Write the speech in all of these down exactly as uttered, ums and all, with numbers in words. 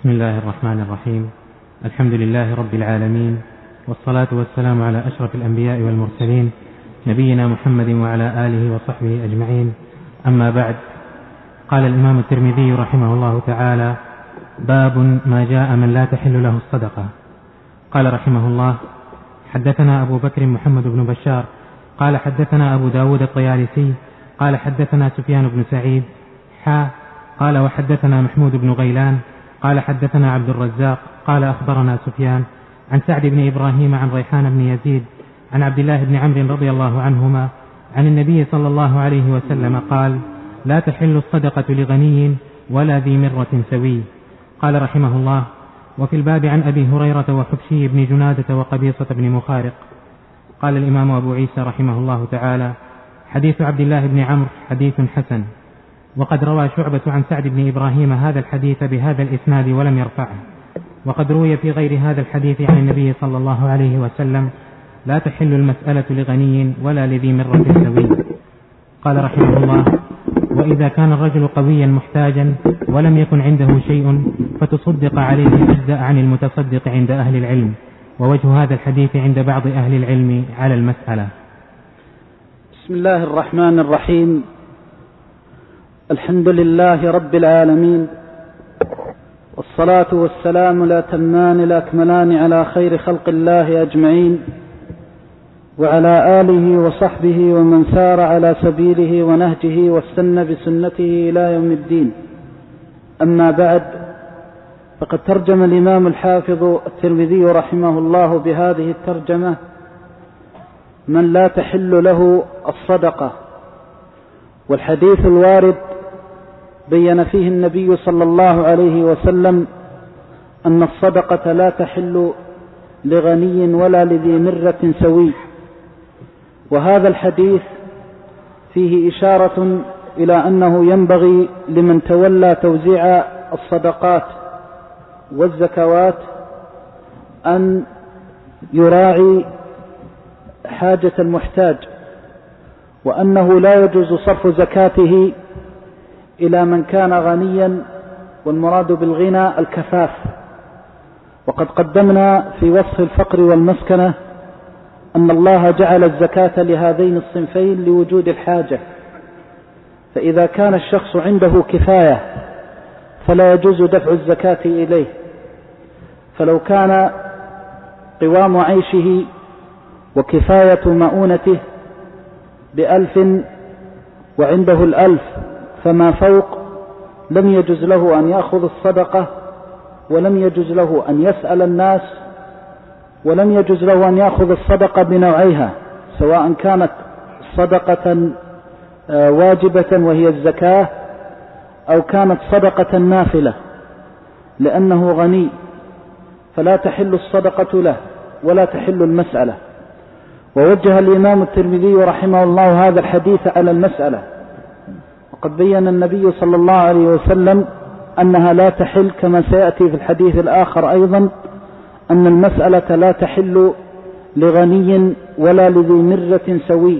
بسم الله الرحمن الرحيم. الحمد لله رب العالمين، والصلاة والسلام على أشرف الأنبياء والمرسلين، نبينا محمد وعلى آله وصحبه أجمعين. أما بعد، قال الإمام الترمذي رحمه الله تعالى: باب ما جاء من لا تحل له الصدقة. قال رحمه الله: حدثنا أبو بكر محمد بن بشار قال حدثنا أبو داود الطيالسي قال حدثنا سفيان بن سعيد حا قال وحدثنا محمود بن غيلان قال حدثنا عبد الرزاق قال أخبرنا سفيان عن سعد بن إبراهيم عن ريحان بن يزيد عن عبد الله بن عمرو رضي الله عنهما عن النبي صلى الله عليه وسلم قال: لا تحل الصدقة لغني ولا ذي مرة سوي. قال رحمه الله: وفي الباب عن أبي هريرة وحبشي بن جنادة وقبيصة بن مخارق. قال الإمام أبو عيسى رحمه الله تعالى: حديث عبد الله بن عمرو حديث حسن. وقد روى شعبة عن سعد بن إبراهيم هذا الحديث بهذا الإسناد ولم يرفعه. وقد روي في غير هذا الحديث عن النبي صلى الله عليه وسلم: لا تحل المسألة لغني ولا لذي مرة سوي. قال رحمه الله: وإذا كان الرجل قويا محتاجا ولم يكن عنده شيء فتصدق عليه أجزاء عن المتصدق عند أهل العلم. ووجه هذا الحديث عند بعض أهل العلم على المسألة. بسم الله الرحمن الرحيم. الحمد لله رب العالمين، والصلاة والسلام لا تمان لا أكملان على خير خلق الله أجمعين، وعلى آله وصحبه ومن سار على سبيله ونهجه واستنى بسنته إلى يوم الدين. أما بعد، فقد ترجم الإمام الحافظ الترمذي رحمه الله بهذه الترجمة: من لا تحل له الصدقة. والحديث الوارد بين فيه النبي صلى الله عليه وسلم أن الصدقة لا تحل لغني ولا لذي مرة سوي. وهذا الحديث فيه إشارة إلى أنه ينبغي لمن تولى توزيع الصدقات والزكوات أن يراعي حاجة المحتاج، وأنه لا يجوز صرف زكاته إلى من كان غنيا، والمراد بالغنى الكفاف. وقد قدمنا في وصف الفقر والمسكنة أن الله جعل الزكاة لهذين الصنفين لوجود الحاجة، فإذا كان الشخص عنده كفاية فلا يجوز دفع الزكاة إليه. فلو كان قوام عيشه وكفاية مؤونته بألف وعنده الألف فما فوق، لم يجوز له أن يأخذ الصدقة، ولم يجوز له أن يسأل الناس، ولم يجوز له أن يأخذ الصدقة بنوعيها، سواء كانت صدقة واجبة وهي الزكاة أو كانت صدقة نافلة، لأنه غني فلا تحل الصدقة له ولا تحل المسألة. ووجه الإمام الترمذي رحمه الله هذا الحديث على المسألة، وقد بين النبي صلى الله عليه وسلم أنها لا تحل، كما سيأتي في الحديث الآخر أيضا أن المسألة لا تحل لغني ولا لذي مرة سوي.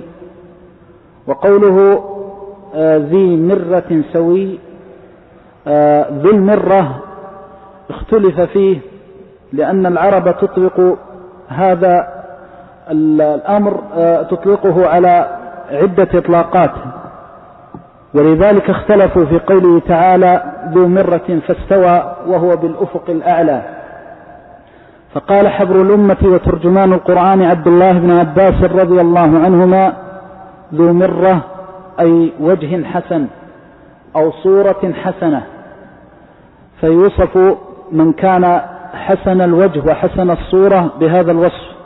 وقوله آه ذي مرة سوي، آه ذي المرة اختلف فيه، لأن العرب تطلق هذا الأمر آه تطلقه على عدة إطلاقات، ولذلك اختلفوا في قوله تعالى: ذو مرة فاستوى وهو بالأفق الأعلى. فقال حبر الأمة وترجمان القرآن عبد الله بن عباس رضي الله عنهما: ذو مرة أي وجه حسن أو صورة حسنة، فيوصف من كان حسن الوجه وحسن الصورة بهذا الوصف.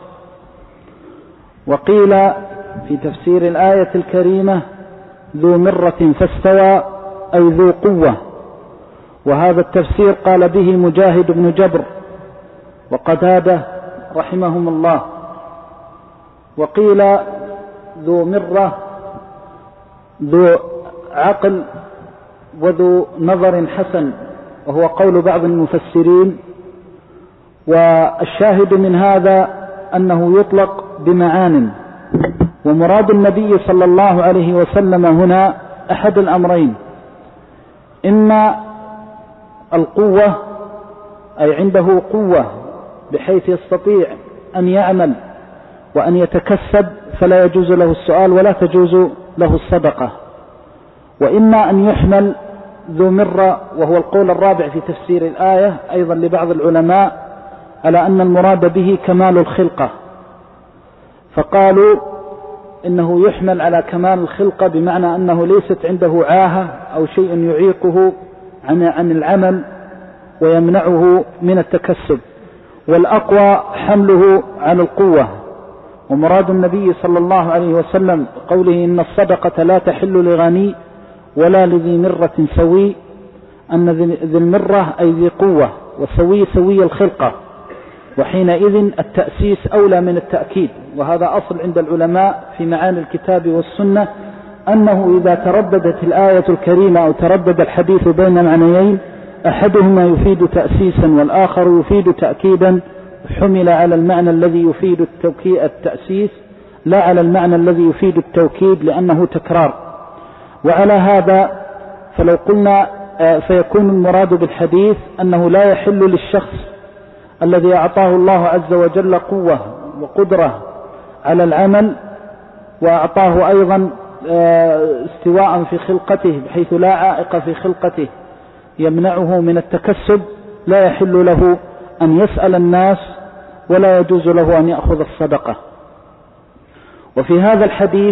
وقيل في تفسير الآية الكريمة: ذو مرة فاستوى أي ذو قوة، وهذا التفسير قال به مجاهد بن جبر وقتادة رحمهم الله. وقيل ذو مرة ذو عقل وذو نظر حسن، وهو قول بعض المفسرين. والشاهد من هذا أنه يطلق بمعان، ومراد النبي صلى الله عليه وسلم هنا أحد الأمرين: إما القوة أي عنده قوة بحيث يستطيع أن يعمل وأن يتكسب فلا يجوز له السؤال ولا تجوز له الصدقة. وإما أن يحمل ذو مرة، وهو القول الرابع في تفسير الآية أيضا لبعض العلماء، على أن المراد به كمال الخلقة، فقالوا إنه يحمل على كمال الخلقة بمعنى أنه ليست عنده عاهة أو شيء يعيقه عن العمل ويمنعه من التكسب، والأقوى حمله على القوة. ومراد النبي صلى الله عليه وسلم قوله إن الصدقة لا تحل لغني ولا لذي مرة سوي، أن ذي المرة أي ذي قوة، وسوي سوي الخلقة، وحينئذ التأسيس أولى من التأكيد. وهذا أصل عند العلماء في معاني الكتاب والسنة، أنه إذا ترددت الآية الكريمة أو تردد الحديث بين معنيين أحدهما يفيد تأسيسا والآخر يفيد تأكيدا، حمل على المعنى الذي يفيد التأسيس لا على المعنى الذي يفيد التوكيد لأنه تكرار. وعلى هذا فلو قلنا فيكون المراد بالحديث أنه لا يحل للشخص الذي أعطاه الله عز وجل قوة وقدرة على العمل، وأعطاه أيضا استواء في خلقته بحيث لا عائق في خلقته يمنعه من التكسب، لا يحل له أن يسأل الناس ولا يجوز له أن يأخذ الصدقة. وفي هذا الحديث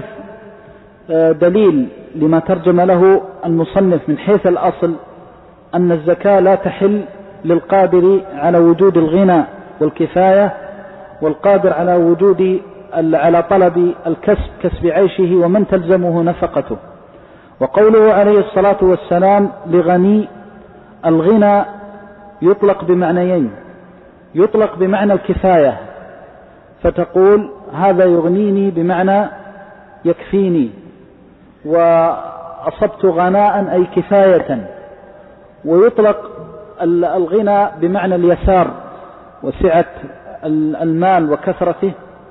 دليل لما ترجم له المصنف من حيث الأصل أن الزكاة لا تحل للقادر على وجود الغنى والكفاية، والقادر على وجود على طلب الكسب كسب عيشه ومن تلزمه نفقته. وقوله عليه الصلاة والسلام لغني، الغنى يطلق بمعنيين، يطلق بمعنى الكفاية، فتقول هذا يغنيني بمعنى يكفيني، وأصبت غناء أي كفاية. ويطلق الغنى بمعنى اليسار وسعة المال وكثرته،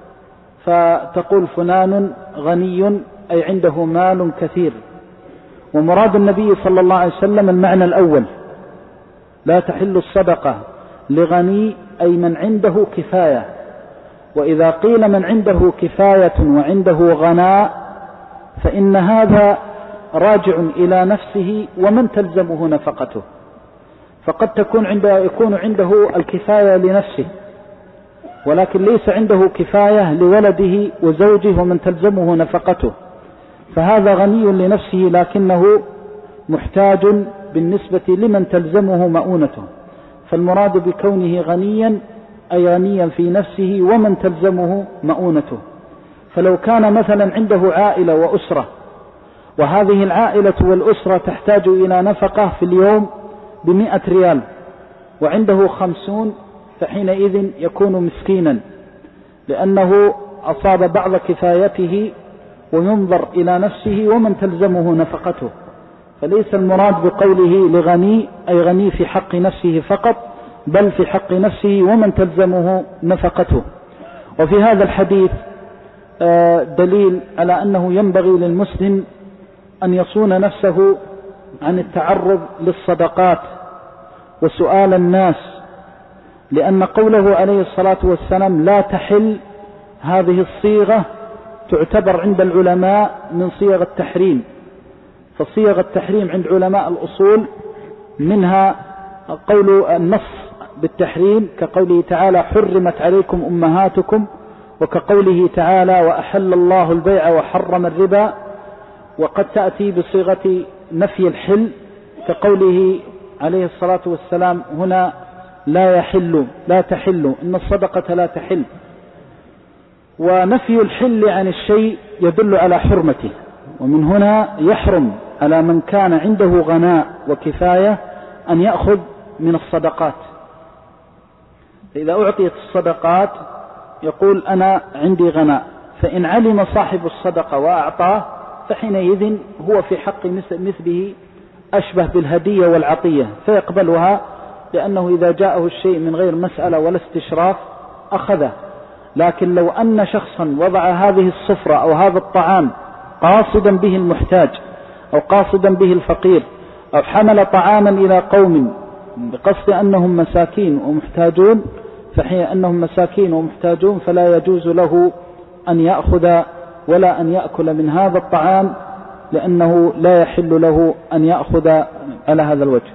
فتقول فلان غني أي عنده مال كثير. ومراد النبي صلى الله عليه وسلم المعنى الأول، لا تحل الصدقة لغني أي من عنده كفاية. وإذا قيل من عنده كفاية وعنده غناء فإن هذا راجع إلى نفسه ومن تلزمه نفقته، فقد تكون عنده يكون عنده الكفاية لنفسه ولكن ليس عنده كفاية لولده وزوجه ومن تلزمه نفقته، فهذا غني لنفسه لكنه محتاج بالنسبة لمن تلزمه مؤونته. فالمراد بكونه غنيا أي غنيا في نفسه ومن تلزمه مؤونته. فلو كان مثلا عنده عائلة وأسرة، وهذه العائلة والأسرة تحتاج إلى نفقة في اليوم بمئة ريال وعنده خمسون، فحينئذ يكون مسكينا لأنه أصاب بعض كفايته، وينظر إلى نفسه ومن تلزمه نفقته. فليس المراد بقوله لغني أي غني في حق نفسه فقط، بل في حق نفسه ومن تلزمه نفقته. وفي هذا الحديث دليل على أنه ينبغي للمسلم أن يصون نفسه عن التعرض للصدقات وسؤال الناس، لأن قوله عليه الصلاة والسلام لا تحل، هذه الصيغة تعتبر عند العلماء من صيغ التحريم. فصيغ التحريم عند علماء الأصول منها قول النص بالتحريم كقوله تعالى حرمت عليكم أمهاتكم، وكقوله تعالى وأحل الله البيع وحرم الربا. وقد تأتي بصيغة نفي الحل كقوله عليه الصلاة والسلام هنا لا يحل لا تحل، إن الصدقة لا تحل. ونفي الحل عن الشيء يدل على حرمته، ومن هنا يحرم على من كان عنده غناء وكفاية أن يأخذ من الصدقات. إذا أعطيت الصدقات يقول أنا عندي غناء، فإن علم صاحب الصدقة وأعطاه فحينئذ هو في حق مثله أشبه بالهدية والعطية فيقبلها، لأنه إذا جاءه الشيء من غير مسألة ولا استشراف أخذه. لكن لو أن شخصا وضع هذه السفرة أو هذا الطعام قاصدا به المحتاج أو قاصدا به الفقير، أو حمل طعاما إلى قوم بقصد أنهم مساكين ومحتاجون، فحين أنهم مساكين ومحتاجون فلا يجوز له أن يأخذ ولا أن يأكل من هذا الطعام، لأنه لا يحل له أن يأخذ على هذا الوجه.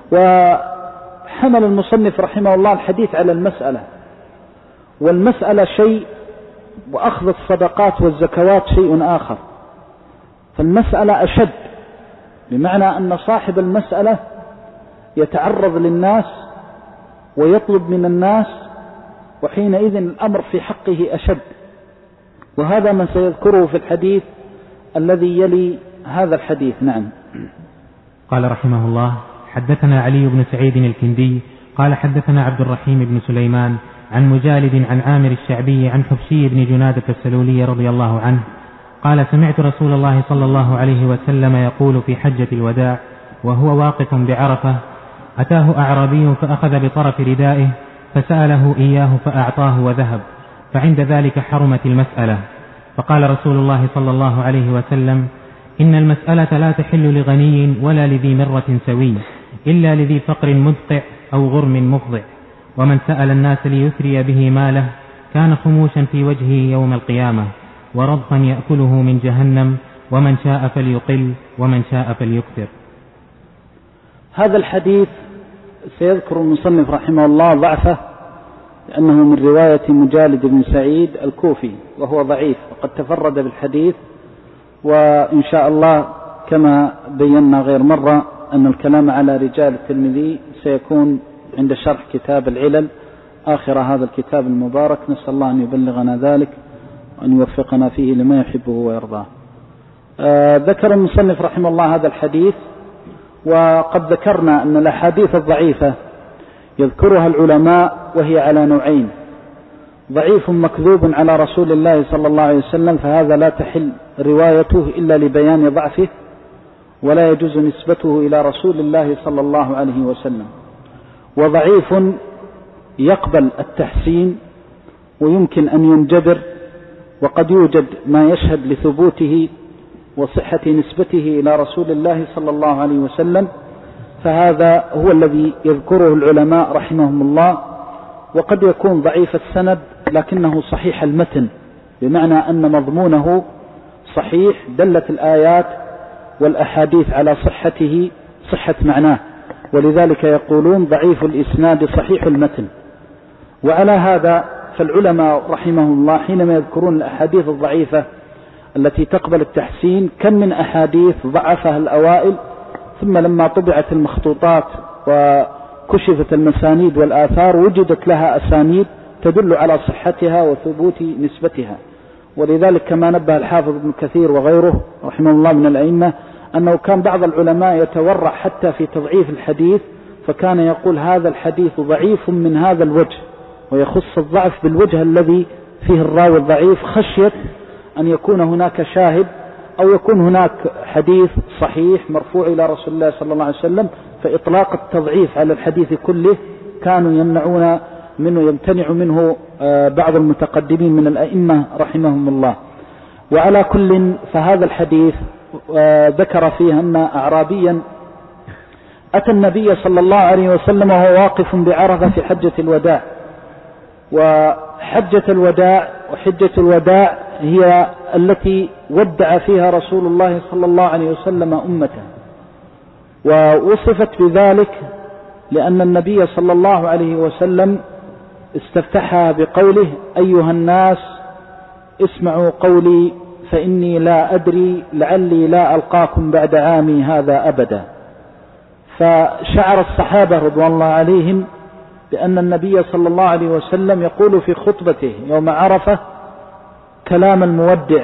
وحمل المصنف رحمه الله الحديث على المسألة، والمسألة شيء وأخذ الصدقات والزكوات شيء آخر. فالمسألة أشد، بمعنى أن صاحب المسألة يتعرض للناس ويطلب من الناس، وحينئذ الأمر في حقه أشد. وهذا ما سيذكره في الحديث الذي يلي هذا الحديث. نعم. قال رحمه الله: حدثنا علي بن سعيد الكندي قال حدثنا عبد الرحيم بن سليمان عن مجالد عن عامر الشعبي عن حبشي بن جنادة السلولي رضي الله عنه قال: سمعت رسول الله صلى الله عليه وسلم يقول في حجة الوداع وهو واقف بعرفة: أتاه أعرابي فأخذ بطرف ردائه فسأله إياه فأعطاه وذهب، فعند ذلك حرمت المسألة. فقال رسول الله صلى الله عليه وسلم: إن المسألة لا تحل لغني ولا لذي مرة سوي، إلا لذي فقر مدقع أو غرم مفضع، ومن سأل الناس ليثري به ماله كان خموشا في وجهه يوم القيامة، ورضفا يأكله من جهنم، ومن شاء فليقل ومن شاء فليكثر. هذا الحديث سيذكر المصنف رحمه الله ضعفه، لأنه من رواية مجالد بن سعيد الكوفي وهو ضعيف، وقد تفرد بالحديث. وإن شاء الله كما بينا غير مرة أن الكلام على رجال الترمذي سيكون عند شرح كتاب العلل آخر هذا الكتاب المبارك. نسأل الله أن يبلغنا ذلك وأن يوفقنا فيه لما يحبه ويرضاه. آه ذكر المصنف رحمه الله هذا الحديث، وقد ذكرنا أن الأحاديث الضعيفة يذكرها العلماء وهي على نوعين: ضعيف مكذوب على رسول الله صلى الله عليه وسلم، فهذا لا تحل روايته إلا لبيان ضعفه، ولا يجوز نسبته إلى رسول الله صلى الله عليه وسلم. وضعيف يقبل التحسين ويمكن أن ينجبر، وقد يوجد ما يشهد لثبوته وصحة نسبته إلى رسول الله صلى الله عليه وسلم، فهذا هو الذي يذكره العلماء رحمهم الله. وقد يكون ضعيف السند لكنه صحيح المتن، بمعنى أن مضمونه صحيح، دلت الآيات والأحاديث على صحته صحة معناه، ولذلك يقولون ضعيف الإسناد صحيح المتن. وعلى هذا فالعلماء رحمهم الله حينما يذكرون الأحاديث الضعيفة التي تقبل التحسين، كم من أحاديث ضعفها الأوائل، ثم لما طبعت المخطوطات وكشفت المسانيد والآثار وجدت لها أسانيد تدل على صحتها وثبوت نسبتها. ولذلك كما نبه الحافظ ابن كثير وغيره رحمه الله من الأئمة أنه كان بعض العلماء يتورع حتى في تضعيف الحديث، فكان يقول هذا الحديث ضعيف من هذا الوجه، ويخص الضعف بالوجه الذي فيه الراوي الضعيف، خشية أن يكون هناك شاهد أو يكون هناك حديث صحيح مرفوع إلى رسول الله صلى الله عليه وسلم، فإطلاق التضعيف على الحديث كله كانوا يمنعون منه يمتنع منه بعض المتقدمين من الأئمة رحمهم الله. وعلى كل فهذا الحديث ذكر فيه أن أعرابيا أتى النبي صلى الله عليه وسلم وهو واقف بعرفة في حجة الوداع. وحجة الوداع وحجة الوداع هي التي ودع فيها رسول الله صلى الله عليه وسلم أمته، ووصفت بذلك لأن النبي صلى الله عليه وسلم استفتحها بقوله: أيها الناس اسمعوا قولي فإني لا أدري لعلي لا ألقاكم بعد عامي هذا أبدا. فشعر الصحابة رضوان الله عليهم بأن النبي صلى الله عليه وسلم يقول في خطبته يوم عرفة كلام المودع،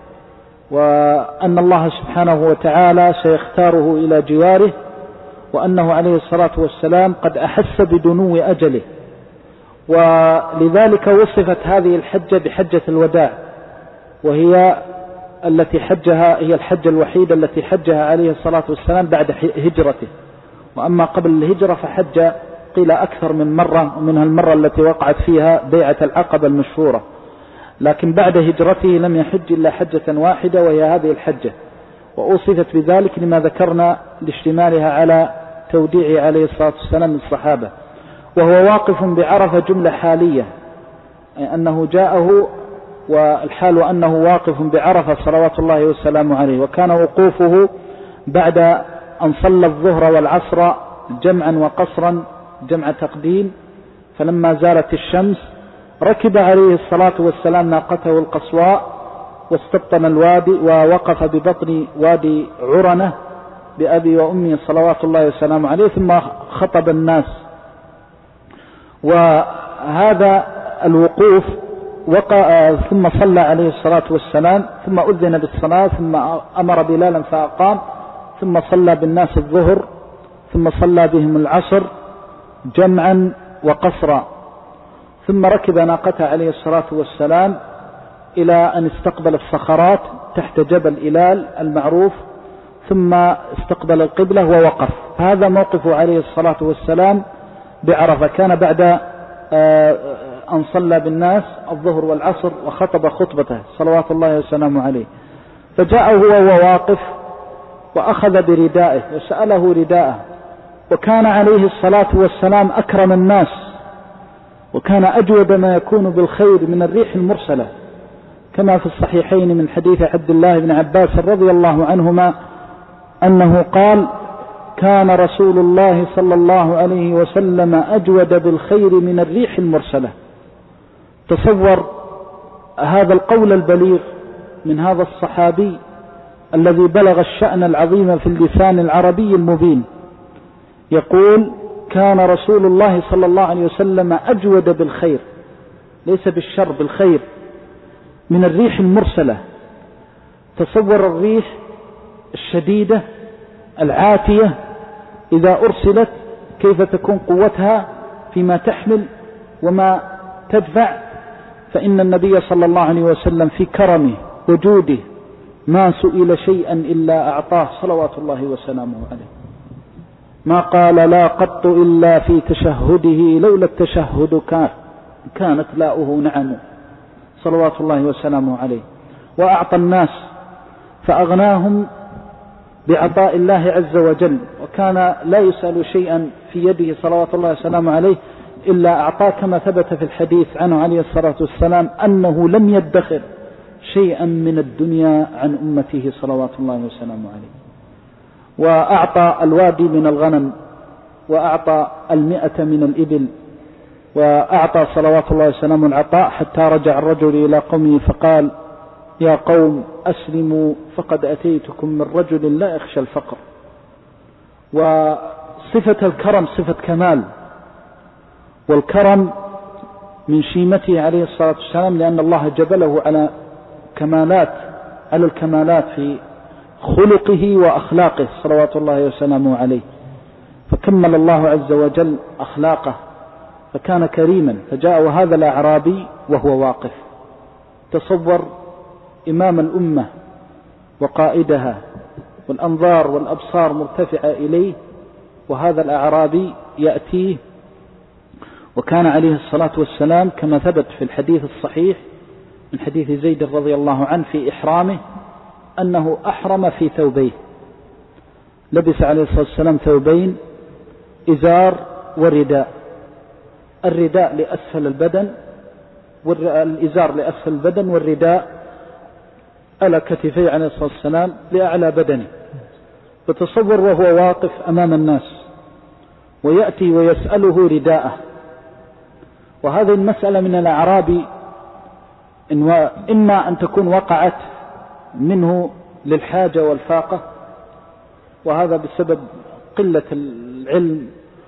وأن الله سبحانه وتعالى سيختاره إلى جواره، وأنه عليه الصلاة والسلام قد أحس بدنو أجله. ولذلك وصفت هذه الحجة بحجة الوداع، وهي التي حجها هي الحجة الوحيدة التي حجها عليه الصلاة والسلام بعد هجرته. وأما قبل الهجرة فحج قيل أكثر من مرة، ومنها المرة التي وقعت فيها بيعة العقبة المشهورة، لكن بعد هجرته لم يحج إلا حجة واحدة وهي هذه الحجة، وأوصفت بذلك لما ذكرنا لاشتمالها على توديعه عليه الصلاة والسلام للصحابة، وهو واقف بعرفة جملة حالية، أي أنه جاءه والحال أنه واقف بعرفة صلوات الله والسلام عليه. وكان وقوفه بعد أن صلى الظهر والعصر جمعا وقصرا، جمع تقديم، فلما زالت الشمس ركب عليه الصلاة والسلام ناقته القصواء واستبطن الوادي، ووقف ببطن وادي عرنة بأبي وأمي صلوات الله والسلام عليه، ثم خطب الناس. وهذا الوقوف وقع، ثم صلى عليه الصلاة والسلام، ثم أذن بالصلاة، ثم أمر بلالا فأقام، ثم صلى بالناس الظهر، ثم صلى بهم العصر جمعا وقصرا، ثم ركب ناقته عليه الصلاة والسلام إلى أن استقبل الصخرات تحت جبل إلال المعروف، ثم استقبل القبلة ووقف. هذا موقفه عليه الصلاة والسلام بعرفة. كان بعد أن صلى بالناس الظهر والعصر وخطب خطبته صلوات الله وسلامه عليه، فجاء هو وهو واقف وأخذ بردائه وسأله رداءه. وكان عليه الصلاة والسلام أكرم الناس، وكان أجود ما يكون بالخير من الريح المرسلة، كما في الصحيحين من حديث عبد الله بن عباس رضي الله عنهما أنه قال: كان رسول الله صلى الله عليه وسلم أجود بالخير من الريح المرسلة. تصور هذا القول البليغ من هذا الصحابي الذي بلغ الشأن العظيم في اللسان العربي المبين، يقول: كان رسول الله صلى الله عليه وسلم أجود بالخير، ليس بالشر، بالخير، من الريح المرسلة. تصور الريح الشديدة العاتية إذا أرسلت كيف تكون قوتها فيما تحمل وما تدفع. فإن النبي صلى الله عليه وسلم في كرمه وجوده ما سئل شيئا إلا أعطاه صلوات الله وسلامه عليه. ما قال لا قط إلا في تشهده، لولا التشهد كانت لاؤه نعم، صلوات الله وسلامه عليه. وأعطى الناس فأغناهم بعطاء الله عز وجل، وكان لا يسأل شيئا في يده صلوات الله وسلامه عليه إلا أعطاه، كما ثبت في الحديث عنه عليه الصلاة والسلام أنه لم يدخر شيئا من الدنيا عن أمته صلوات الله وسلامه عليه. وأعطى الوادي من الغنم، وأعطى المئة من الإبل، وأعطى صلوات الله وسلامه العطاء، حتى رجع الرجل إلى قومه فقال: يا قوم أسلموا فقد أتيتكم من رجل لا يخشى الفقر. وصفة الكرم صفة كمال، والكرم من شيمته عليه الصلاة والسلام، لأن الله جبله على كمالات على الكمالات في خلقه وأخلاقه صلوات الله وسلامه عليه، فكمل الله عز وجل أخلاقه فكان كريما. فجاء وهذا الأعرابي وهو واقف. تصور إمام الأمة وقائدها، والأنظار والأبصار مرتفعة إليه، وهذا الأعرابي يأتيه. وكان عليه الصلاة والسلام كما ثبت في الحديث الصحيح من حديث زيد رضي الله عنه في إحرامه أنه أحرم في ثوبيه، لبس عليه الصلاة والسلام ثوبين، إزار ورداء، الرداء لأسفل البدن والإزار لأسفل البدن، والرداء على كتفيه عليه الصلاة والسلام لأعلى بدنه. وتصور وهو واقف أمام الناس ويأتي ويسأله رداءه. وهذه المسألة من الأعرابي إما أن تكون وقعت منه للحاجة والفاقة، وهذا بسبب قلة العلم،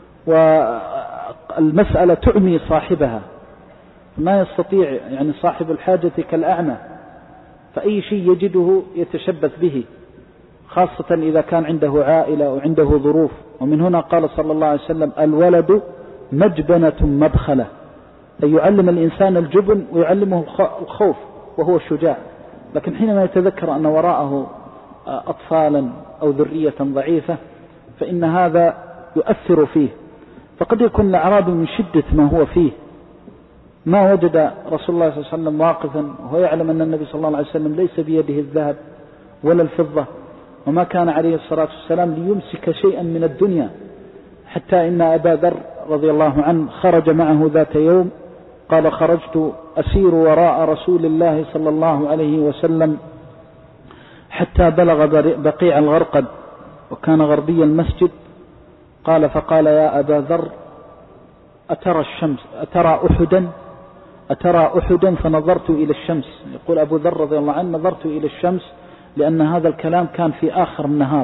والمسألة تعمي صاحبها، ما يستطيع يعني صاحب الحاجة كالأعمى، فأي شيء يجده يتشبث به، خاصة إذا كان عنده عائلة وعنده ظروف. ومن هنا قال صلى الله عليه وسلم: الولد مجبنة مبخلة، أي يعلم الإنسان الجبن ويعلمه الخوف وهو الشجاع. لكن حينما يتذكر أن وراءه أطفالا أو ذرية ضعيفة فإن هذا يؤثر فيه. فقد يكون الأعرابي من شدة ما هو فيه ما وجد رسول الله صلى الله عليه وسلم واقفا، وهو يعلم أن النبي صلى الله عليه وسلم ليس بيده الذهب ولا الفضة، وما كان عليه الصلاة والسلام ليمسك شيئا من الدنيا، حتى إن أبا ذر رضي الله عنه خرج معه ذات يوم، قال: خرجت أسير وراء رسول الله صلى الله عليه وسلم حتى بلغ بقيع الغرقد، وكان غربي المسجد. قال: فقال: يا أبا ذر، أترى الشمس أترى أحدا أترى أحدا فنظرت إلى الشمس. يقول أبو ذر رضي الله عنه: نظرت إلى الشمس، لأن هذا الكلام كان في آخر النهار،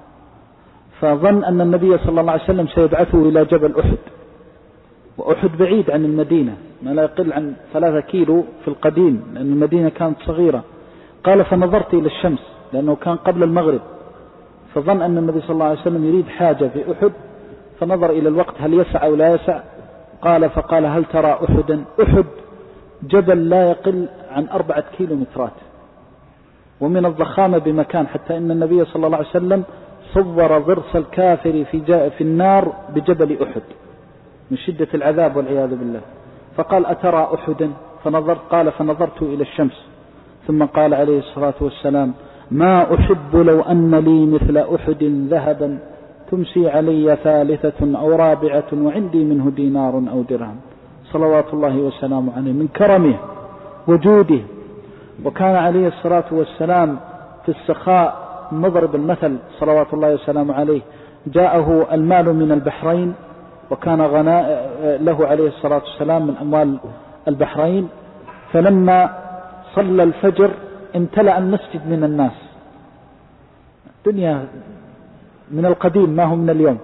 فظن أن النبي صلى الله عليه وسلم سيبعثه إلى جبل أحد، وأحد بعيد عن المدينة، ما لا يقل عن ثلاثة كيلو في القديم، لأن المدينة كانت صغيرة. قال: فنظرت إلى الشمس، لأنه كان قبل المغرب، فظن أن النبي صلى الله عليه وسلم يريد حاجة في أحد، فنظر إلى الوقت هل يسع أو لا يسع. قال فقال: هل ترى أحدا؟ أحد جبل لا يقل عن أربعة كيلو مترات، ومن الضخامة بمكان، حتى إن النبي صلى الله عليه وسلم صور ضرس الكافر في, في النار بجبل أحد من شدة العذاب والعياذ بالله. فقال: أترى أحدا؟ فنظرت. قال: فنظرت إلى الشمس. ثم قال عليه الصلاة والسلام: ما أحب لو أن لي مثل أحد ذهبا تمسي علي ثالثة أو رابعة وعندي منه دينار أو درهم، صلوات الله وسلامه عليه، من كرمه وجوده. وكان عليه الصلاة والسلام في السخاء مضرب المثل صلوات الله وسلامه عليه. جاءه المال من البحرين، وكان غناء له عليه الصلاة والسلام من أموال البحرين، فلما صلى الفجر امتلأ المسجد من الناس. الدنيا من القديم ما هو من اليوم.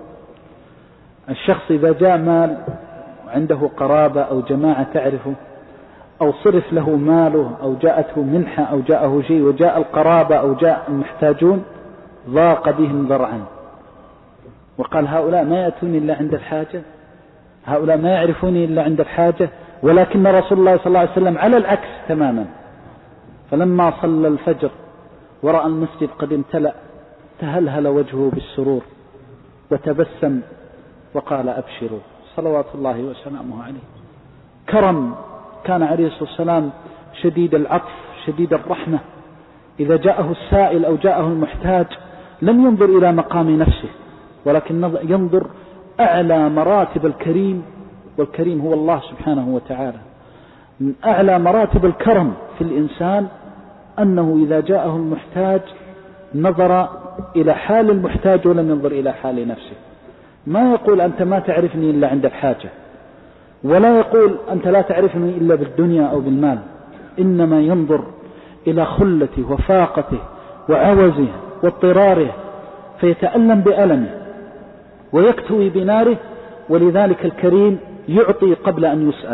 الشخص إذا جاء مال عنده قرابة أو جماعة تعرفه، أو صرف له ماله، أو جاءته منحة، أو جاءه شيء، وجاء القرابة أو جاء المحتاجون، ضاق بهم ذرعا، وقال: هؤلاء ما يأتوني إلا عند الحاجة، هؤلاء ما يعرفوني إلا عند الحاجة. ولكن رسول الله صلى الله عليه وسلم على العكس تماما، فلما صلى الفجر ورأى المسجد قد امتلأ تهلهل وجهه بالسرور وتبسم وقال: أبشروا، صلوات الله وسلامه عليه. كرم، كان عليه الصلاة والسلام شديد العطف شديد الرحمة. إذا جاءه السائل أو جاءه المحتاج لم ينظر إلى مقام نفسه، ولكن ينظر أعلى مراتب الكريم، والكريم هو الله سبحانه وتعالى. من أعلى مراتب الكرم في الإنسان أنه إذا جاءه المحتاج نظر إلى حال المحتاج ولم ينظر إلى حال نفسه. ما يقول: أنت ما تعرفني إلا عند الحاجة، ولا يقول: أنت لا تعرفني إلا بالدنيا أو بالمال، إنما ينظر إلى خلته وفاقته وعوزه واضطراره، فيتألم بألمه ويكتوي بناره. ولذلك الكريم يعطي قبل أن يسأل،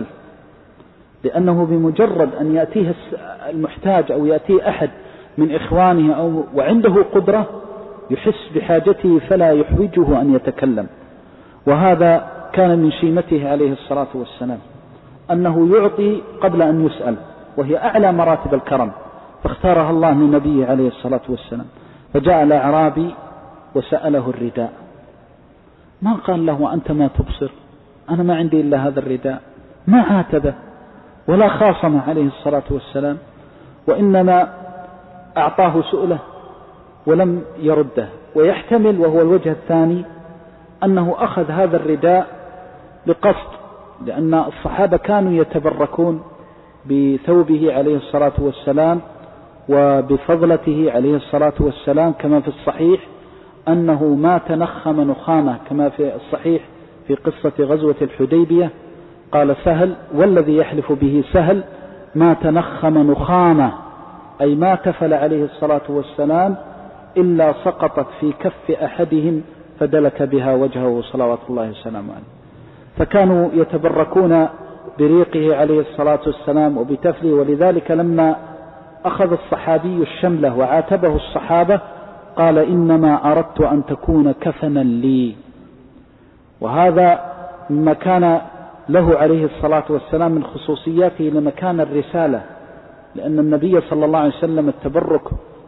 لأنه بمجرد أن يأتيه المحتاج أو يأتيه أحد من إخوانه أو وعنده قدرة يحس بحاجته فلا يحوجه أن يتكلم. وهذا كان من شيمته عليه الصلاة والسلام، أنه يعطي قبل أن يسأل، وهي أعلى مراتب الكرم، فاختارها الله لنبيه عليه الصلاة والسلام. فجاء الأعرابي وسأله الرداء، ما قال له: أنت ما تبصر، أنا ما عندي إلا هذا الرداء، ما عاتبه ولا خاصمه عليه الصلاة والسلام، وإنما أعطاه سؤله ولم يرده. ويحتمل، وهو الوجه الثاني، أنه أخذ هذا الرداء بقصد، لأن الصحابة كانوا يتبركون بثوبه عليه الصلاة والسلام وبفضلته عليه الصلاة والسلام، كما في الصحيح أنه ما تنخم نخامة، كما في الصحيح في قصة غزوة الحديبية. قال سهل، والذي يحلف به سهل، ما تنخم نخامة، أي ما تفل عليه الصلاة والسلام إلا سقطت في كف أحدهم فدلك بها وجهه صلوات الله وسلامه عليه. فكانوا يتبركون بريقه عليه الصلاة والسلام وبتفله. ولذلك لما أخذ الصحابي الشملة وعاتبه الصحابة قال: إنما أردت أن تكون كفنا لي. وهذا مما كان له عليه الصلاة والسلام من خصوصياته لمكان الرسالة، لأن النبي صلى الله عليه وسلم التبرك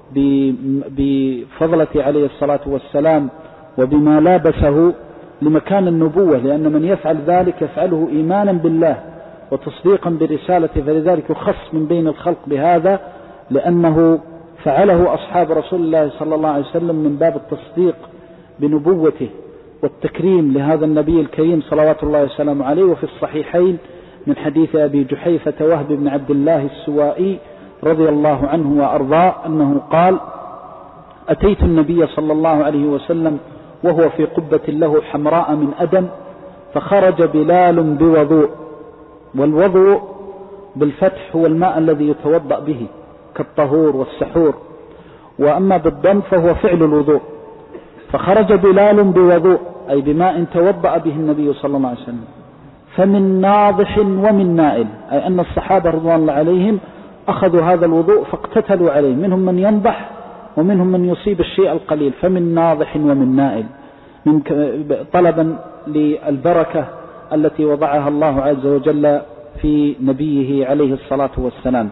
بفضلة عليه الصلاة والسلام وبما لابسه لمكان النبوة، لأن من يفعل ذلك يفعله إيمانا بالله وتصديقا برسالته، فلذلك يخص من بين الخلق بهذا، لأنه فعله أصحاب رسول الله صلى الله عليه وسلم من باب التصديق بنبوته والتكريم لهذا النبي الكريم صلوات الله وسلامه عليه. وفي الصحيحين من حديث أبي جحيفة وهب بن عبد الله السوائي رضي الله عنه وأرضاه أنه قال: أتيت النبي صلى الله عليه وسلم وهو في قبة له حمراء من أدم، فخرج بلال بوضوء، والوضوء بالفتح هو الماء الذي يتوضأ به كالطهور والسحور، وأما بالضم فهو فعل الوضوء. فخرج بلال بوضوء أي بماء توضأ به النبي صلى الله عليه وسلم، فمن ناضح ومن نائل، أي أن الصحابة رضوان الله عليهم أخذوا هذا الوضوء فاقتتلوا عليه، منهم من ينضح ومنهم من يصيب الشيء القليل، فمن ناضح ومن نائل، من طلبا للبركة التي وضعها الله عز وجل في نبيه عليه الصلاة والسلام.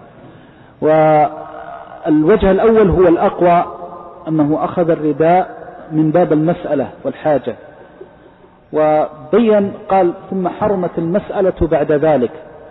والوجه الأول هو الأقوى، أنه أخذ الرداء من باب المسألة والحاجة، وبين قال: ثم حرمت المسألة بعد ذلك،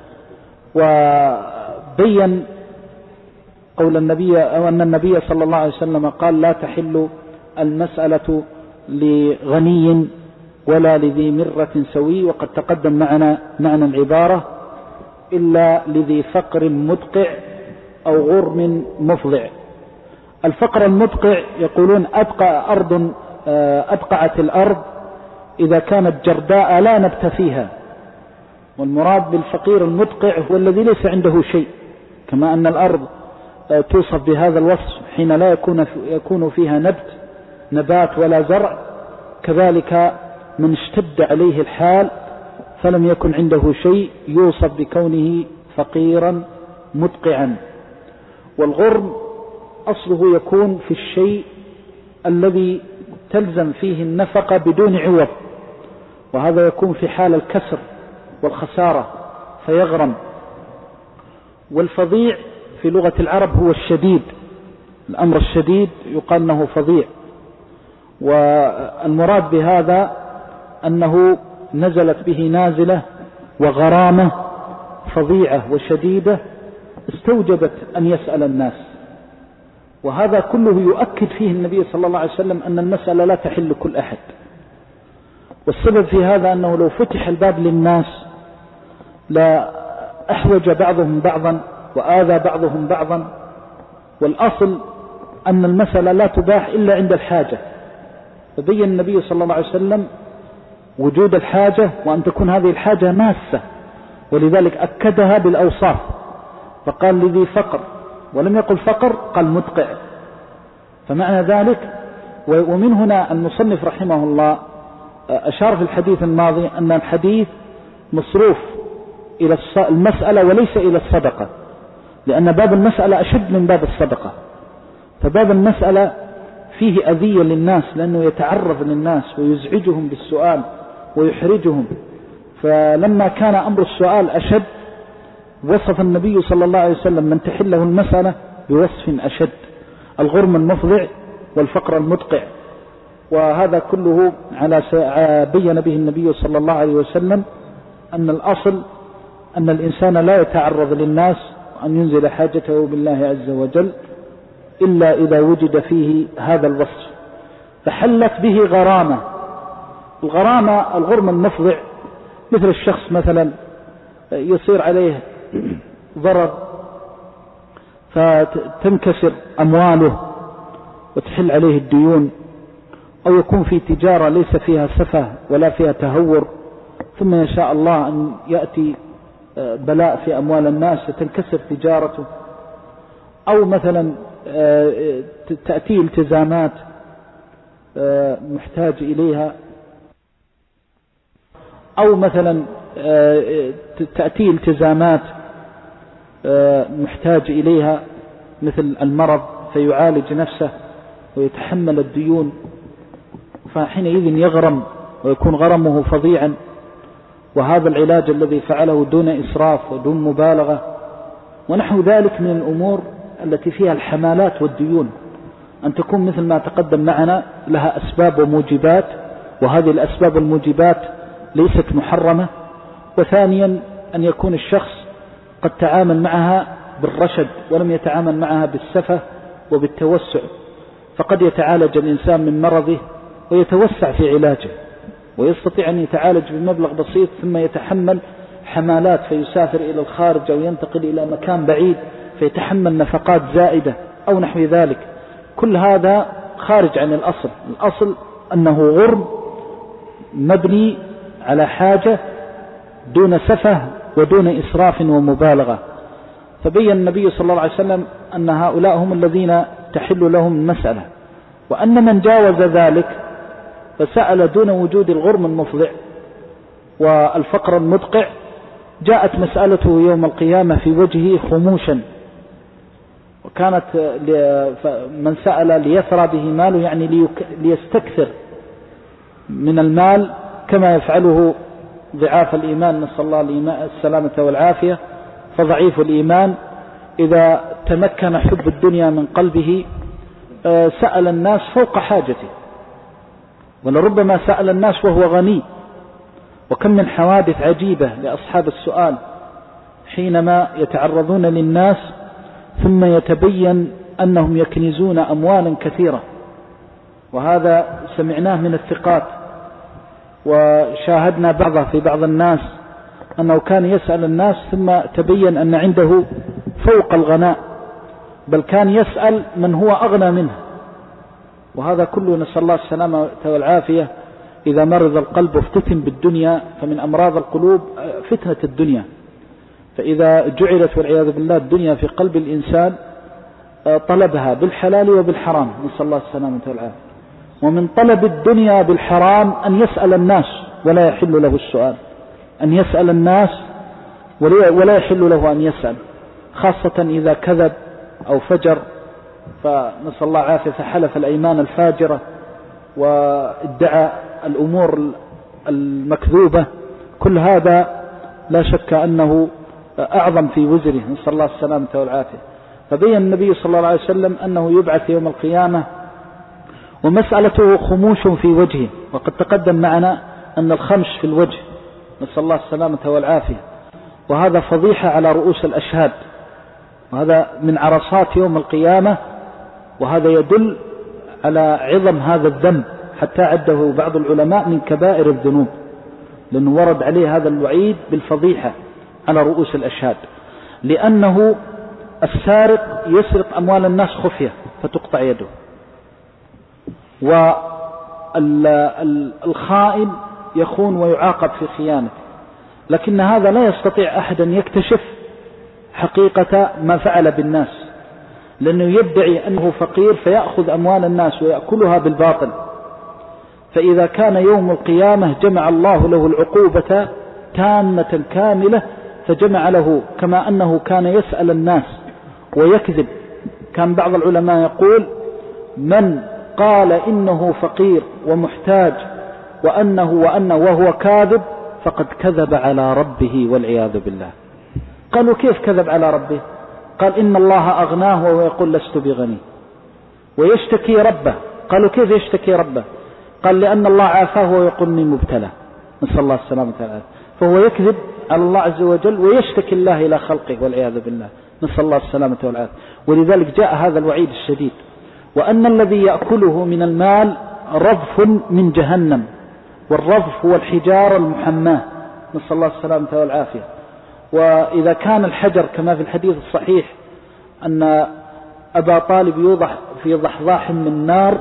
وبين قول النبي أو أن النبي صلى الله عليه وسلم قال: لا تحل المسألة لغني ولا لذي مرة سوي، وقد تقدم معنا معنى العبارة: إلا لذي فقر مدقع أو غرم مفضع. الفقر المدقع يقولون أدقع أرض أدقعت الأرض إذا كانت جرداء لا نبت فيها، والمراد بالفقير المدقع هو الذي ليس عنده شيء، كما أن الأرض توصف بهذا الوصف حين لا يكون يكون فيها نبت نبات ولا زرع، كذلك من اشتد عليه الحال فلم يكن عنده شيء يوصف بكونه فقيرا مدقعا. والغرم أصله يكون في الشيء الذي تلزم فيه النفقة بدون عوض، وهذا يكون في حال الكسر والخسارة فيغرم. والفظيع في لغة العرب هو الشديد، الأمر الشديد يقال أنه فظيع، والمراد بهذا أنه نزلت به نازلة وغرامة فظيعة وشديدة استوجبت أن يسأل الناس، وهذا كله يؤكد فيه النبي صلى الله عليه وسلم أن المسألة لا تحل كل أحد. والسبب في هذا أنه لو فتح الباب للناس لا أحوج بعضهم بعضا وآذى بعضهم بعضا، والأصل أن المسألة لا تباح إلا عند الحاجة، فبين النبي صلى الله عليه وسلم وجود الحاجة وأن تكون هذه الحاجة ماسة، ولذلك أكدها بالأوصاف، فقال لذي فقر، ولم يقل فقر، قال مدقع. فمعنى ذلك، ومن هنا المصنف رحمه الله أشار في الحديث الماضي أن الحديث مصروف إلى المسألة وليس إلى الصدقة، لأن باب المسألة أشد من باب الصدقة، فباب المسألة فيه أذية للناس لأنه يتعرض للناس ويزعجهم بالسؤال ويحرجهم، فلما كان أمر السؤال أشد وصف النبي صلى الله عليه وسلم من تحله المسألة بوصف أشد: الغرم المفضع والفقر المدقع. وهذا كله على بين به النبي صلى الله عليه وسلم أن الأصل أن الإنسان لا يتعرض للناس وأن ينزل حاجته بالله عز وجل إلا إذا وجد فيه هذا الوصف، فحلت به غرامة. الغرامة الغرم المفضع مثل الشخص مثلا يصير عليه ضرر فتنكسر أمواله وتحل عليه الديون، أو يكون في تجارة ليس فيها سفه ولا فيها تهور، ثم يشاء الله أن يأتي بلاء في أموال الناس فتنكسر تجارته، أو مثلا تأتي التزامات محتاج إليها، أو مثلا تأتي التزامات محتاج إليها مثل المرض فيعالج نفسه ويتحمل الديون، فحينئذ يغرم ويكون غرمه فظيعا. وهذا العلاج الذي فعله دون إسراف ودون مبالغة، ونحو ذلك من الأمور التي فيها الحمالات والديون، أن تكون مثل ما تقدم معنا لها أسباب وموجبات، وهذه الأسباب والموجبات ليست محرمة. وثانيا أن يكون الشخص قد تعامل معها بالرشد ولم يتعامل معها بالسفة وبالتوسع، فقد يتعالج الإنسان من مرضه ويتوسع في علاجه، ويستطيع أن يتعالج بمبلغ بسيط ثم يتحمل حمالات فيسافر إلى الخارج أو ينتقل إلى مكان بعيد فيتحمل نفقات زائدة أو نحو ذلك. كل هذا خارج عن الأصل. الأصل أنه غرم مبني على حاجة دون سفه ودون إسراف ومبالغة. فبين النبي صلى الله عليه وسلم أن هؤلاء هم الذين تحل لهم المسألة، وأن من جاوز ذلك فسأل دون وجود الغرم المفضع والفقر المدقع جاءت مسألته يوم القيامة في وجهه خموشا. وكانت من سأل ليثرى به ماله يعني ليستكثر من المال كما يفعله ضعاف الإيمان، نسأل الله السلامة والعافية. فضعيف الإيمان إذا تمكن حب الدنيا من قلبه سأل الناس فوق حاجته، ولربما سأل الناس وهو غني. وكم من حوادث عجيبة لأصحاب السؤال حينما يتعرضون للناس ثم يتبين أنهم يكنزون أموالا كثيرة، وهذا سمعناه من الثقات وشاهدنا بعضه في بعض الناس أنه كان يسأل الناس ثم تبين أن عنده فوق الغناء، بل كان يسأل من هو أغنى منه. وهذا كله نسأل الله السلامة والعافية. إذا مرض القلب وافتتن بالدنيا فمن أمراض القلوب فتنة الدنيا، فإذا جعلت والعياذ بالله الدنيا في قلب الإنسان طلبها بالحلال وبالحرام، نسأل الله السلامة والعافية. ومن طلب الدنيا بالحرام أن يسأل الناس ولا يحل له السؤال، أن يسأل الناس ولا يحل له أن يسأل، خاصة إذا كذب أو فجر، فنسأل الله العافية، فحلف الأيمان الفاجرة وادعى الأمور المكذوبة. كل هذا لا شك أنه أعظم في وزره، نسأل الله السلامة والعافية. فبين النبي صلى الله عليه وسلم أنه يبعث يوم القيامة ومسألته خموش في وجهه، وقد تقدم معنا أن الخمش في الوجه، نسأل الله السلامة والعافية، وهذا فضيحة على رؤوس الأشهاد، وهذا من عرصات يوم القيامة، وهذا يدل على عظم هذا الذنب، حتى عده بعض العلماء من كبائر الذنوب، لأنه ورد عليه هذا الوعيد بالفضيحة على رؤوس الأشهاد، لأنه السارق يسرق أموال الناس خفية فتقطع يده، والخائن يخون ويعاقب في خيانته. لكن هذا لا يستطيع أحد أن يكتشف حقيقة ما فعل بالناس، لأنه يدعي أنه فقير فيأخذ أموال الناس ويأكلها بالباطل. فإذا كان يوم القيامة جمع الله له العقوبة تامة كاملة، فجمع له كما أنه كان يسأل الناس ويكذب. كان بعض العلماء يقول: من قال إنه فقير ومحتاج وأنه وأنه وهو كاذب فقد كذب على ربه والعياذ بالله. قالوا: كيف كذب على ربه؟ قال: إن الله أغناه وهو يقول لست بغني، ويشتكي ربه. قالوا: كيف يشتكي ربه؟ قال: لأن الله عافاه وهو يقول إني مبتلى، نسأل الله السلامة والعافية. فهو يكذب على الله عز وجل ويشتكي الله إلى خلقه والعياذ بالله، نسأل الله السلامة والعافية. ولذلك جاء هذا الوعيد الشديد، وأن الذي يأكله من المال رضف من جهنم، والرضف هو الحجارة المحماة، نسأل الله السلامة والعافية. وإذا كان الحجر كما في الحديث الصحيح أن أبا طالب يوضع في ضحضاح من نار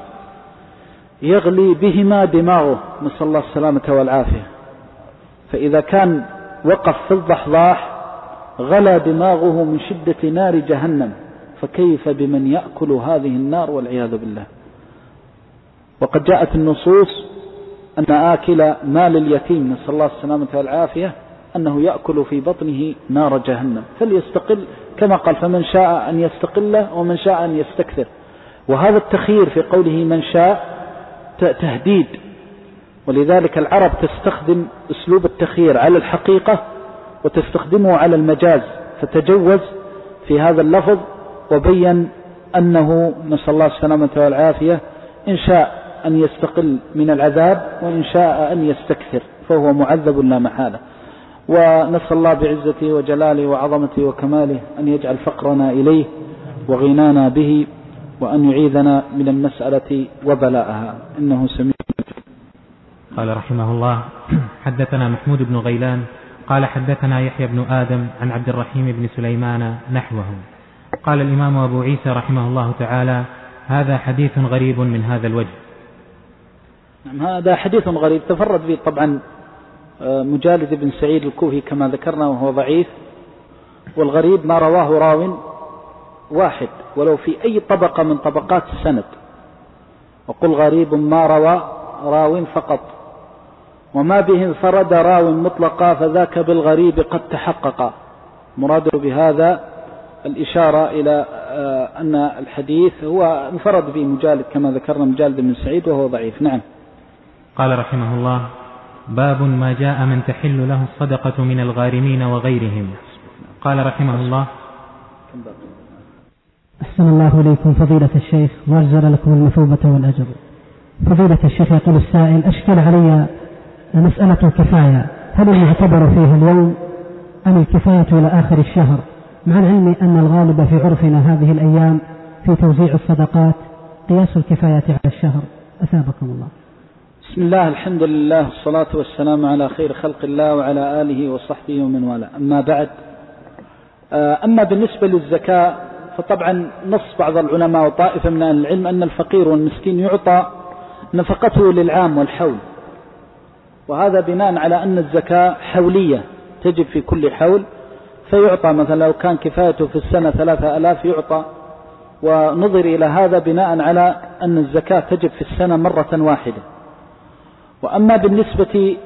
يغلي بهما دماغه، نسأل الله السلامة والعافية. فإذا كان وقف في الضحضاح غلى دماغه من شدة نار جهنم، فكيف بمن يأكل هذه النار والعياذ بالله. وقد جاءت النصوص أن آكل مال اليتيم، نسأل الله السلامة والعافية، أنه يأكل في بطنه نار جهنم، فليستقل كما قال: فمن شاء أن يستقل ومن شاء أن يستكثر. وهذا التخيير في قوله من شاء تهديد، ولذلك العرب تستخدم أسلوب التخيير على الحقيقة وتستخدمه على المجاز، فتجوز في هذا اللفظ وبين أنه نسأل الله السلامة والعافية إن شاء أن يستقل من العذاب وإن شاء أن يستكثر فهو معذب لا محالة. ونسأل الله بعزته وجلاله وعظمته وكماله أن يجعل فقرنا إليه وغنانا به، وأن يعيذنا من المسألة وبلاءها، إنه سميع. قال رحمه الله: حدثنا محمود بن غيلان قال حدثنا يحيى بن آدم عن عبد الرحيم بن سليمان نحوه. قال الإمام أبو عيسى رحمه الله تعالى: هذا حديث غريب من هذا الوجه. نعم، هذا حديث غريب تفرد به طبعا مجالد بن سعيد الكوفي كما ذكرنا وهو ضعيف، والغريب ما رواه راو واحد ولو في أي طبقة من طبقات السند، وقل غريب ما روى راو فقط، وما به انفرد راو مطلقا فذاك بالغريب قد تحقق. مراد بهذا الإشارة إلى أن الحديث هو انفرد به مجالد كما ذكرنا مجالد بن سعيد وهو ضعيف. نعم. قال رحمه الله: باب ما جاء من تحل له الصدقة من الغارمين وغيرهم. قال رحمه الله: أحسن الله إليكم فضيلة الشيخ وأجزل لكم المثوبة والأجر. فضيلة الشيخ يقول السائل: أشكل علي مسألة الكفاية، هل المعتبر فيها اليوم أم الكفاية إلى آخر الشهر، مع العلم أن الغالب في عرفنا هذه الأيام في توزيع الصدقات قياس الكفاية على الشهر؟ أثابكم الله. بسم الله، الحمد لله، والصلاة والسلام على خير خلق الله وعلى آله وصحبه ومن والاه. أما بعد، أما بالنسبة للزكاة فطبعا نص بعض العلماء وطائفة من أهل العلم أن الفقير والمسكين يعطى نفقته للعام والحول، وهذا بناء على أن الزكاة حولية تجب في كل حول، فيعطى مثلا لو كان كفايته في السنة ثلاثة ألاف يعطى، ونظر إلى هذا بناء على أن الزكاة تجب في السنة مرة واحدة. وأما بالنسبة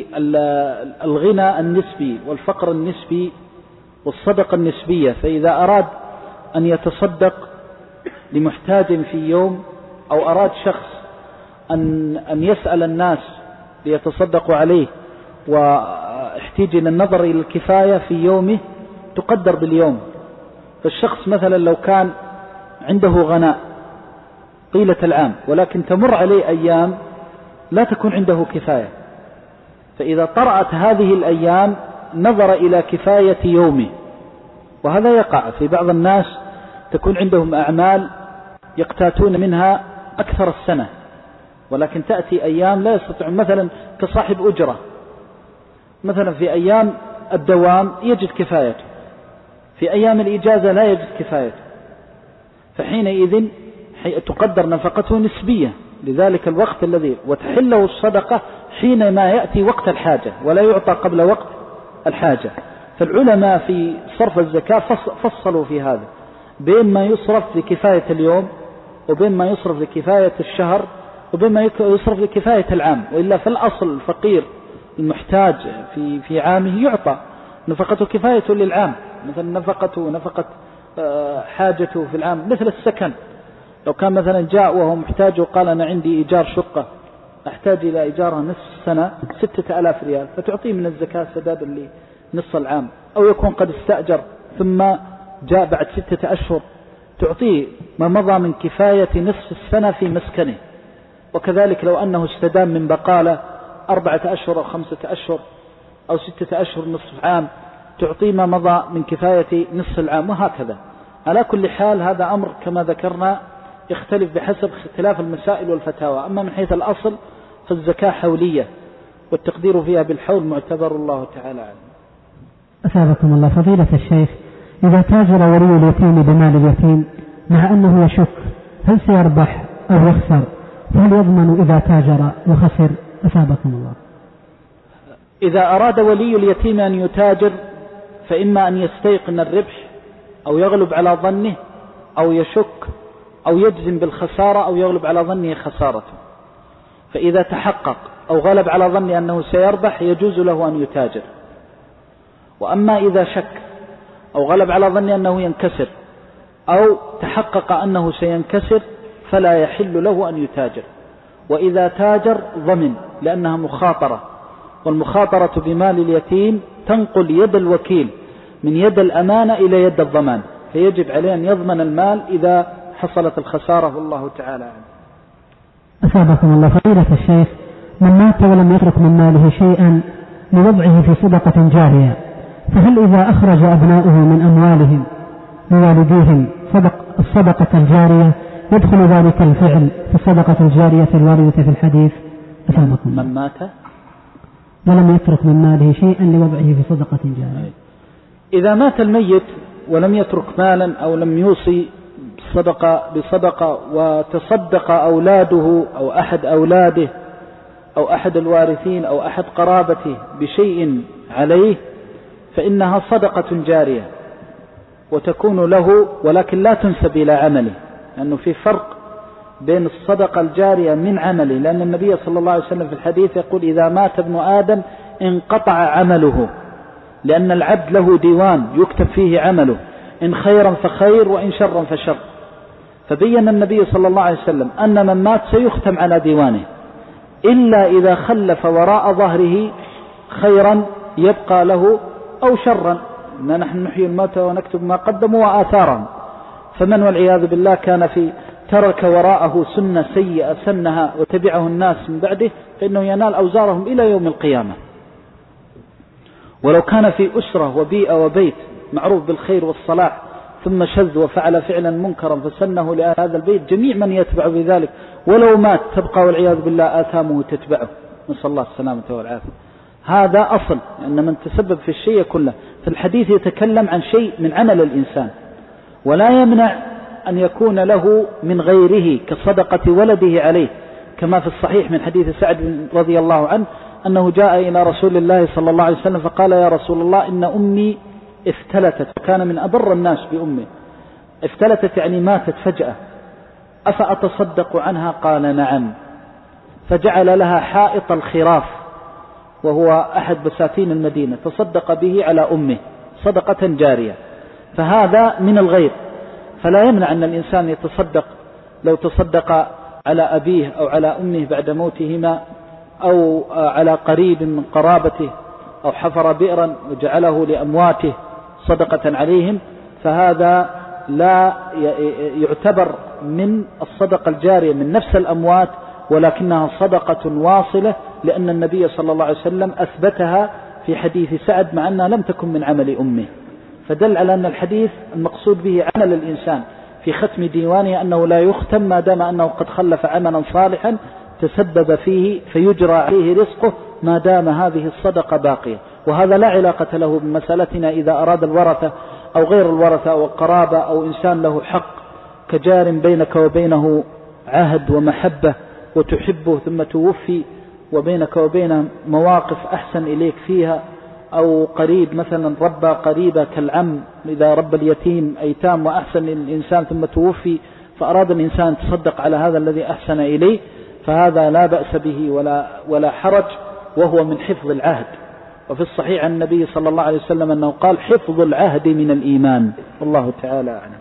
للغنى النسبي والفقر النسبي والصدقة النسبية، فإذا أراد أن يتصدق لمحتاج في يوم، أو أراد شخص أن, أن يسأل الناس ليتصدقوا عليه واحتاج إلى النظر إلى الكفاية في يومه، تقدر باليوم. فالشخص مثلا لو كان عنده غناء طيلة العام ولكن تمر عليه أيام لا تكون عنده كفاية، فإذا طرأت هذه الأيام نظر إلى كفاية يومه. وهذا يقع في بعض الناس، تكون عندهم أعمال يقتاتون منها أكثر السنة، ولكن تأتي أيام لا يستطيع، مثلا كصاحب أجرة مثلا في أيام الدوام يجد كفايته، في أيام الإجازة لا يجد كفايته، فحينئذ تقدر نفقته نسبية لذلك الوقت الذي وتحله الصدقة حينما يأتي وقت الحاجة، ولا يعطى قبل وقت الحاجة. فالعلماء في صرف الزكاة فصلوا في هذا بين ما يصرف لكفاية اليوم، وبين ما يصرف لكفاية الشهر، وبين ما يصرف لكفاية العام. وإلا في الأصل الفقير المحتاج في في عامه يعطى نفقته كفايته للعام، مثلا نفقته نفقة حاجته في العام، مثل السكن. لو كان مثلا جاء وهو محتاج وقال أنا عندي إيجار شقة أحتاج إلى إيجارها نصف سنة ستة آلاف ريال، فتعطيه من الزكاة سداد لنصف العام. أو يكون قد استأجر ثم جاء بعد ستة أشهر، تعطيه ما مضى من كفاية نصف السنة في مسكنه. وكذلك لو أنه استدام من بقالة أربعة أشهر أو خمسة أشهر أو ستة أشهر نصف عام، تعطيه ما مضى من كفاية نصف العام، وهكذا. على كل حال هذا أمر كما ذكرنا يختلف بحسب اختلاف المسائل والفتاوى. أما من حيث الأصل فالزكاة حولية، والتقدير فيها بالحول معتبر، الله تعالى عنه. أثابكم الله. فضيلة الشيخ، إذا تاجر ولي اليتيم بمال اليتيم مع أنه يشك هل سيربح أو يخسر، فهل يضمن إذا تاجر وخسر؟ أثابكم الله. إذا أراد ولي اليتيم أن يتاجر فإما أن يستيقن الربح أو يغلب على ظنه، أو يشك أو يجزم بالخسارة أو يغلب على ظنه خسارته. فإذا تحقق أو غلب على ظنه أنه سيربح يجوز له أن يتاجر. وأما إذا شك أو غلب على ظنه أنه ينكسر أو تحقق أنه سينكسر فلا يحل له أن يتاجر. وإذا تاجر ضمن، لأنها مخاطرة، والمخاطرة بمال اليتيم تنقل يد الوكيل من يد الأمانة إلى يد الضمان، فيجب عليه أن يضمن المال إذا حصلت الخسارة، والله تعالى عنه. أثابكم الله. فضيلة الشيخ، من مات ولم يترك من ماله شيئا لوضعه في صدقة جارية، فهل إذا أخرج أبناؤه من أموالهم لوالديهم صدق الصدقة الجارية يدخل ذلك الفعل في الصدقة الجارية الواردة في الحديث؟ أفادكم من مات ولم يترك من ماله شيئا لوضعه في صدقة جارية. إذا مات الميت ولم يترك مالا أو لم يوصي بصدقة, بصدقة وتصدق أولاده أو أحد أولاده أو أحد الوارثين أو أحد قرابته بشيء عليه فإنها صدقة جارية وتكون له، ولكن لا تنسب إلى عمله، لأنه في فرق بين الصدقة الجارية من عمله، لأن النبي صلى الله عليه وسلم في الحديث يقول إذا مات ابن آدم انقطع عمله، لأن العبد له ديوان يكتب فيه عمله، إن خيرا فخير وإن شرا فشر. فبين النبي صلى الله عليه وسلم أن من مات سيختم على ديوانه إلا إذا خلف وراء ظهره خيرا يبقى له أو شرا، إن نحن نحيي الموتى ونكتب ما قدموا وآثارهم. فمن والعياذ بالله كان في ترك وراءه سنة سيئة سنها وتبعه الناس من بعده فإنه ينال أوزارهم إلى يوم القيامة. ولو كان في أسرة وبيئة وبيت معروف بالخير والصلاح ثم شذ وفعل فعلا منكرا فسنه لهذا البيت، جميع من يتبع بذلك ولو مات تبقى والعياذ بالله آثامه تتبعه، نسأل الله السلامة والعافية. هذا أصل، أن من تسبب في الشيء كله. فالحديث يتكلم عن شيء من عمل الإنسان، ولا يمنع أن يكون له من غيره كصدقة ولده عليه، كما في الصحيح من حديث سعد رضي الله عنه أنه جاء إلى رسول الله صلى الله عليه وسلم فقال يا رسول الله إن أمي افتلتت، وكان من أبر الناس بأمه، افتلتت يعني ماتت فجأة، أفأتصدق عنها؟ قال نعم. فجعل لها حائط الخراف وهو أحد بساتين المدينة تصدق به على أمه صدقة جارية، فهذا من الغير. فلا يمنع أن الإنسان يتصدق، لو تصدق على أبيه أو على أمه بعد موتهما أو على قريب من قرابته أو حفر بئرا وجعله لأمواته صدقة عليهم، فهذا لا يعتبر من الصدقة الجارية من نفس الأموات، ولكنها صدقة واصلة، لأن النبي صلى الله عليه وسلم أثبتها في حديث سعد مع أنها لم تكن من عمل أمه، فدل على أن الحديث المقصود به عمل الإنسان في ختم ديوانه أنه لا يختم ما دام أنه قد خلف عملا صالحا تسبب فيه فيجرى عليه رزقه ما دام هذه الصدقة باقية. وهذا لا علاقة له بمسألتنا إذا أراد الورثة أو غير الورثة أو القرابة أو إنسان له حق كجار بينك وبينه عهد ومحبة وتحبه ثم توفي وبينك وبينه مواقف أحسن إليك فيها، أو قريب مثلا ربى قريبة كالعم إذا ربى اليتيم أيتام وأحسن الإنسان ثم توفي فأراد الإنسان تصدق على هذا الذي أحسن إليه، فهذا لا بأس به ولا, ولا حرج، وهو من حفظ العهد. وفي الصحيح عن النبي صلى الله عليه وسلم أنه قال حفظ العهد من الإيمان، والله تعالى أعلم.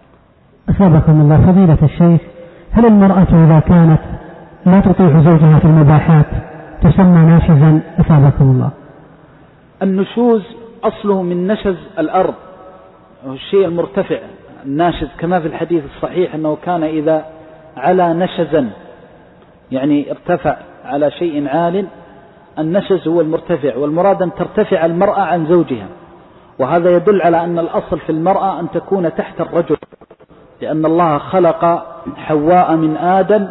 أثابكم الله فضيلة الشيخ، هل المرأة إذا كانت لا تطيع زوجها في المباحات تسمى ناشزا؟ أثابكم الله. النشوز أصله من نشز الأرض، الشيء المرتفع الناشز، كما في الحديث الصحيح أنه كان إذا على نشزا يعني ارتفع على شيء عال، النشز هو المرتفع، والمراد أن ترتفع المرأة عن زوجها، وهذا يدل على أن الأصل في المرأة أن تكون تحت الرجل، لأن الله خلق حواء من آدم،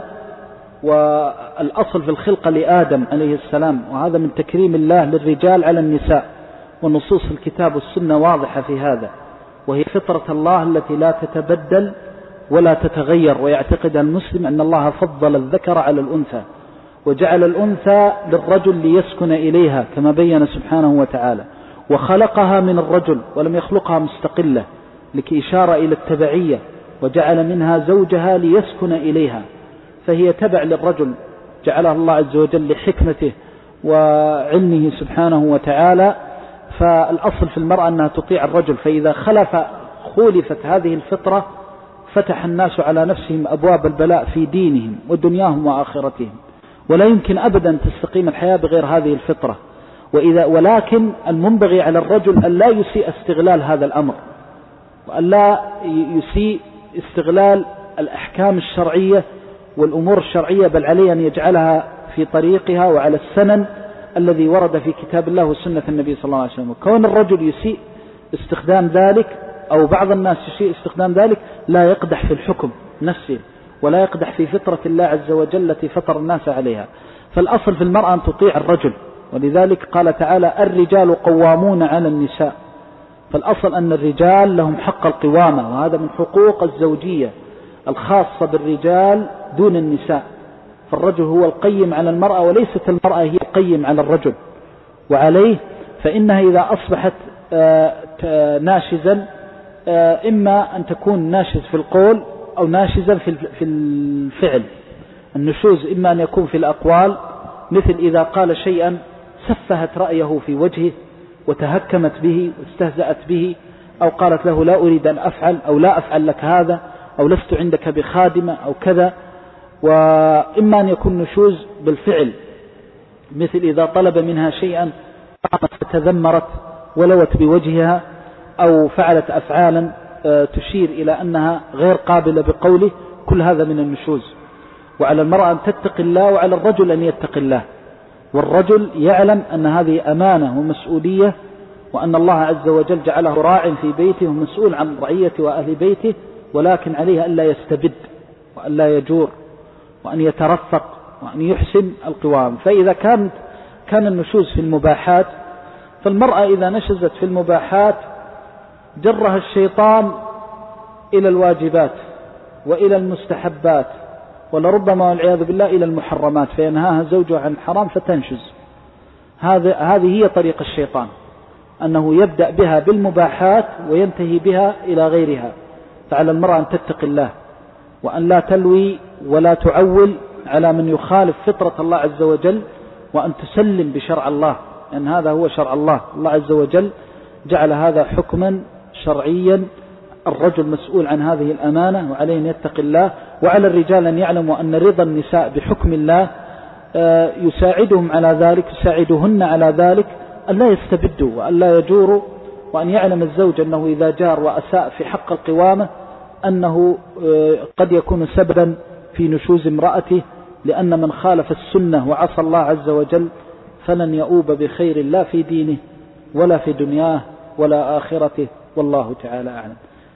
والأصل في الخلقة لآدم عليه السلام، وهذا من تكريم الله للرجال على النساء، والنصوص في الكتاب والسنة واضحة في هذا، وهي فطرة الله التي لا تتبدل ولا تتغير. ويعتقد المسلم أن الله فضل الذكر على الأنثى وجعل الأنثى للرجل ليسكن إليها كما بين سبحانه وتعالى، وخلقها من الرجل ولم يخلقها مستقلة لكإشارة إلى التبعية، وجعل منها زوجها ليسكن إليها، فهي تبع للرجل جعلها الله عز وجل لحكمته وعلمه سبحانه وتعالى. فالأصل في المرأة أنها تطيع الرجل، فإذا خلف خولفت هذه الفطرة فتح الناس على نفسهم أبواب البلاء في دينهم ودنياهم وآخرتهم، ولا يمكن أبدا تستقيم الحياة بغير هذه الفطرة. وإذا ولكن المنبغي على الرجل أن لا يسيء استغلال هذا الأمر، وأن لا يسيء استغلال الأحكام الشرعية والأمور الشرعية، بل عليه أن يجعلها في طريقها وعلى السنن الذي ورد في كتاب الله وسنة النبي صلى الله عليه وسلم. كون الرجل يسيء استخدام ذلك أو بعض الناس يسيء استخدام ذلك لا يقدح في الحكم نفسه، ولا يقدح في فطرة الله عز وجل التي فطر الناس عليها، فالأصل في المرأة أن تطيع الرجل، ولذلك قال تعالى الرجال قوامون على النساء، فالأصل أن الرجال لهم حق القوامة، وهذا من حقوق الزوجية الخاصة بالرجال دون النساء، فالرجل هو القيم على المرأة وليست المرأة هي القيم على الرجل. وعليه فإنها إذا أصبحت ناشزا إما أن تكون ناشز في القول أو ناشزا في الفعل. النشوز إما أن يكون في الأقوال، مثل إذا قال شيئا سفهت رأيه في وجهه وتهكمت به واستهزأت به، أو قالت له لا أريد أن أفعل، أو لا أفعل لك هذا، أو لست عندك بخادمة أو كذا. وإما أن يكون نشوز بالفعل، مثل إذا طلب منها شيئا فتذمرت ولوت بوجهها، أو فعلت أفعالا تشير إلى أنها غير قابلة بقوله، كل هذا من النشوز. وعلى المرأة أن تتقي الله، وعلى الرجل أن يتقي الله، والرجل يعلم أن هذه أمانة ومسؤولية، وأن الله عز وجل جعله راع في بيته ومسؤول عن رعيته وأهل بيته، ولكن عليه أن لا يستبد وأن لا يجور وأن يترفق وأن يحسن القوام. فإذا كانت كان النشوز في المباحات، فالمرأة إذا نشزت في المباحات جرها الشيطان إلى الواجبات وإلى المستحبات، ولربما والعياذ بالله إلى المحرمات، فينهاها زوجها عن الحرام فتنشز. هذه هي طريق الشيطان، أنه يبدأ بها بالمباحات وينتهي بها إلى غيرها. فعلى المرأة أن تتقي الله، وأن لا تلوي ولا تعول على من يخالف فطرة الله عز وجل، وأن تسلم بشرع الله، لأن هذا هو شرع الله. الله عز وجل جعل هذا حكما شرعيا، الرجل مسؤول عن هذه الأمانة وعليه أن يتقي الله. وعلى الرجال أن يعلموا أن رضا النساء بحكم الله يساعدهم على ذلك، يساعدهن على ذلك، أن لا يستبدوا وأن لا يجوروا، وأن يعلم الزوج أنه إذا جار وأساء في حق القوامة أنه قد يكون سببا في نشوز امرأته، لأن من خالف السنة وعصى الله عز وجل فلن يؤوب بخير لا في دينه ولا في دنياه ولا آخرته، والله تعالى أعلم.